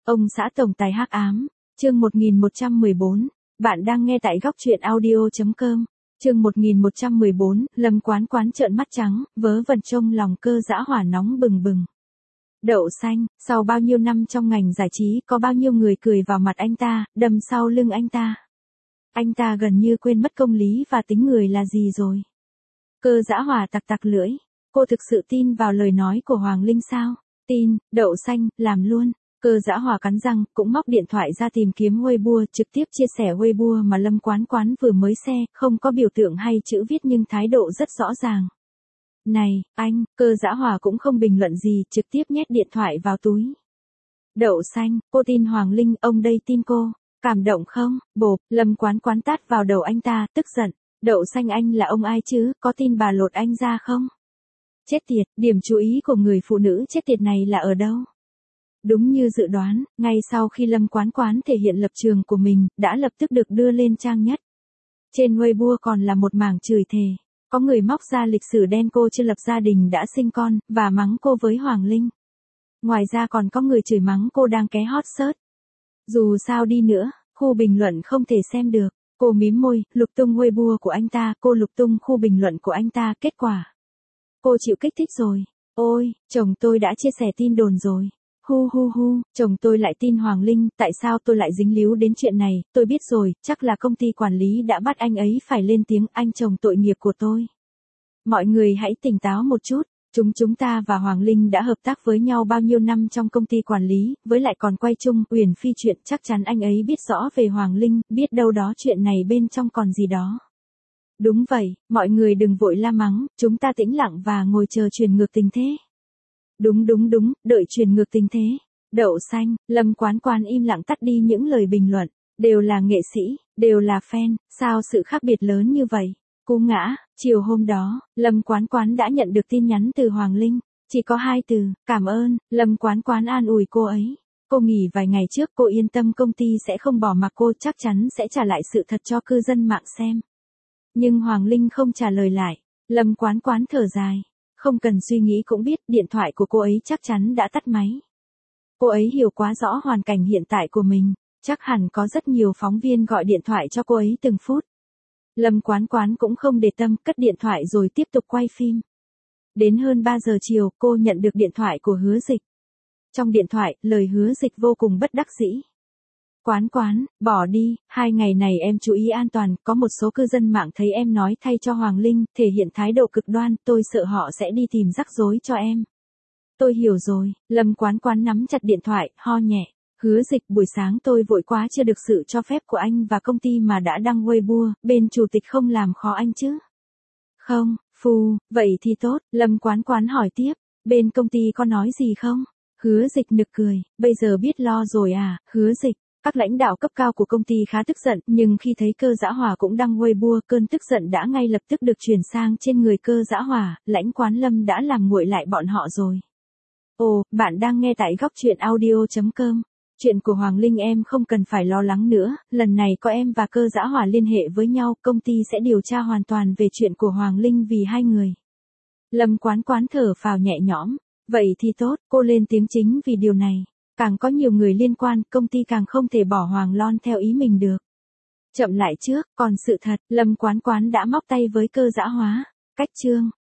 Ông xã tổng tài hắc ám, chương 1114, bạn đang nghe tại góc truyện audio.com, chương 1114, Lâm Quán Quán trợn mắt trắng, vớ vẩn trong lòng cơ dã hỏa nóng bừng bừng. Đậu xanh, sau bao nhiêu năm trong ngành giải trí có bao nhiêu người cười vào mặt anh ta, đâm sau lưng anh ta. Anh ta gần như quên mất công lý và tính người là gì rồi. Cơ dã hỏa tặc tặc lưỡi, cô thực sự tin vào lời nói của Hoàng Linh sao? Tin, đậu xanh, làm luôn. Cơ dã hỏa cắn răng, cũng móc điện thoại ra tìm kiếm Weibo, trực tiếp chia sẻ Weibo mà Lâm Quán Quán vừa mới share, không có biểu tượng hay chữ viết nhưng thái độ rất rõ ràng. Này, anh, cơ dã hỏa cũng không bình luận gì, trực tiếp nhét điện thoại vào túi. Đậu xanh, cô tin Hoàng Linh, ông đây tin cô. Cảm động không? Bộp, Lâm Quán Quán tát vào đầu anh ta, tức giận. Đậu xanh anh là ông ai chứ, có tin bà lột anh ra không? Chết tiệt, điểm chú ý của người phụ nữ chết tiệt này là ở đâu? Đúng như dự đoán, ngay sau khi Lâm Quán Quán thể hiện lập trường của mình, đã lập tức được đưa lên trang nhất. Trên Weibo còn là một mảng chửi thề. Có người móc ra lịch sử đen cô chưa lập gia đình đã sinh con, và mắng cô với Hoàng Linh. Ngoài ra còn có người chửi mắng cô đang ké hot search. Dù sao đi nữa, khu bình luận không thể xem được. Cô mím môi, lục tung Weibo của anh ta, cô lục tung khu bình luận của anh ta, kết quả. Cô chịu kích thích rồi. Ôi, chồng tôi đã chia sẻ tin đồn rồi. Hu hu hu, chồng tôi lại tin Hoàng Linh, tại sao tôi lại dính líu đến chuyện này, tôi biết rồi, chắc là công ty quản lý đã bắt anh ấy phải lên tiếng, anh chồng tội nghiệp của tôi. Mọi người hãy tỉnh táo một chút, chúng ta và Hoàng Linh đã hợp tác với nhau bao nhiêu năm trong công ty quản lý, với lại còn quay chung Uyển Phi chuyện, chắc chắn anh ấy biết rõ về Hoàng Linh, biết đâu đó chuyện này bên trong còn gì đó. Đúng vậy, mọi người đừng vội la mắng, chúng ta tĩnh lặng và ngồi chờ truyền ngược tình thế. Đúng, đợi truyền ngược tình thế. Đậu xanh, Lâm Quán Quán im lặng tắt đi những lời bình luận. Đều là nghệ sĩ, đều là fan, sao sự khác biệt lớn như vậy? Cú ngã, chiều hôm đó, Lâm Quán Quán đã nhận được tin nhắn từ Hoàng Linh. Chỉ có 2 từ, cảm ơn, Lâm Quán Quán an ủi cô ấy. Cô nghỉ vài ngày trước, cô yên tâm công ty sẽ không bỏ mặc cô, chắc chắn sẽ trả lại sự thật cho cư dân mạng xem. Nhưng Hoàng Linh không trả lời lại. Lâm Quán Quán thở dài. Không cần suy nghĩ cũng biết điện thoại của cô ấy chắc chắn đã tắt máy. Cô ấy hiểu quá rõ hoàn cảnh hiện tại của mình, chắc hẳn có rất nhiều phóng viên gọi điện thoại cho cô ấy từng phút. Lâm Quán Quán cũng không để tâm, cất điện thoại rồi tiếp tục quay phim. Đến hơn 3 giờ chiều, cô nhận được điện thoại của Hứa Dịch. Trong điện thoại, lời Hứa Dịch vô cùng bất đắc dĩ. Quán Quán, bỏ đi, 2 ngày này em chú ý an toàn, có một số cư dân mạng thấy em nói thay cho Hoàng Linh, thể hiện thái độ cực đoan, tôi sợ họ sẽ đi tìm rắc rối cho em. Tôi hiểu rồi, Lâm Quán Quán nắm chặt điện thoại, ho nhẹ. Hứa Dịch, buổi sáng tôi vội quá chưa được sự cho phép của anh và công ty mà đã đăng Weibo, bên chủ tịch không làm khó anh chứ? Không, vậy thì tốt, Lâm Quán Quán hỏi tiếp, bên công ty có nói gì không? Hứa Dịch nực cười, bây giờ biết lo rồi à, Hứa Dịch. Các lãnh đạo cấp cao của công ty khá tức giận, nhưng khi thấy cơ dã hỏa cũng đăng Weibo, cơn tức giận đã ngay lập tức được chuyển sang trên người cơ dã hỏa, lãnh Quán Lâm đã làm nguội lại bọn họ rồi. Ồ, bạn đang nghe tại góc truyện audio.com. Chuyện của Hoàng Linh em không cần phải lo lắng nữa, lần này có em và cơ dã hỏa liên hệ với nhau, công ty sẽ điều tra hoàn toàn về chuyện của Hoàng Linh vì hai người. Lâm Quán Quán thở phào nhẹ nhõm, vậy thì tốt, cô lên tiếng chính vì điều này. Càng có nhiều người liên quan, công ty càng không thể bỏ Hoàng Lon theo ý mình được. Chậm lại trước, còn sự thật, Lâm Quán Quán đã móc tay với cơ dã hóa. Cách chương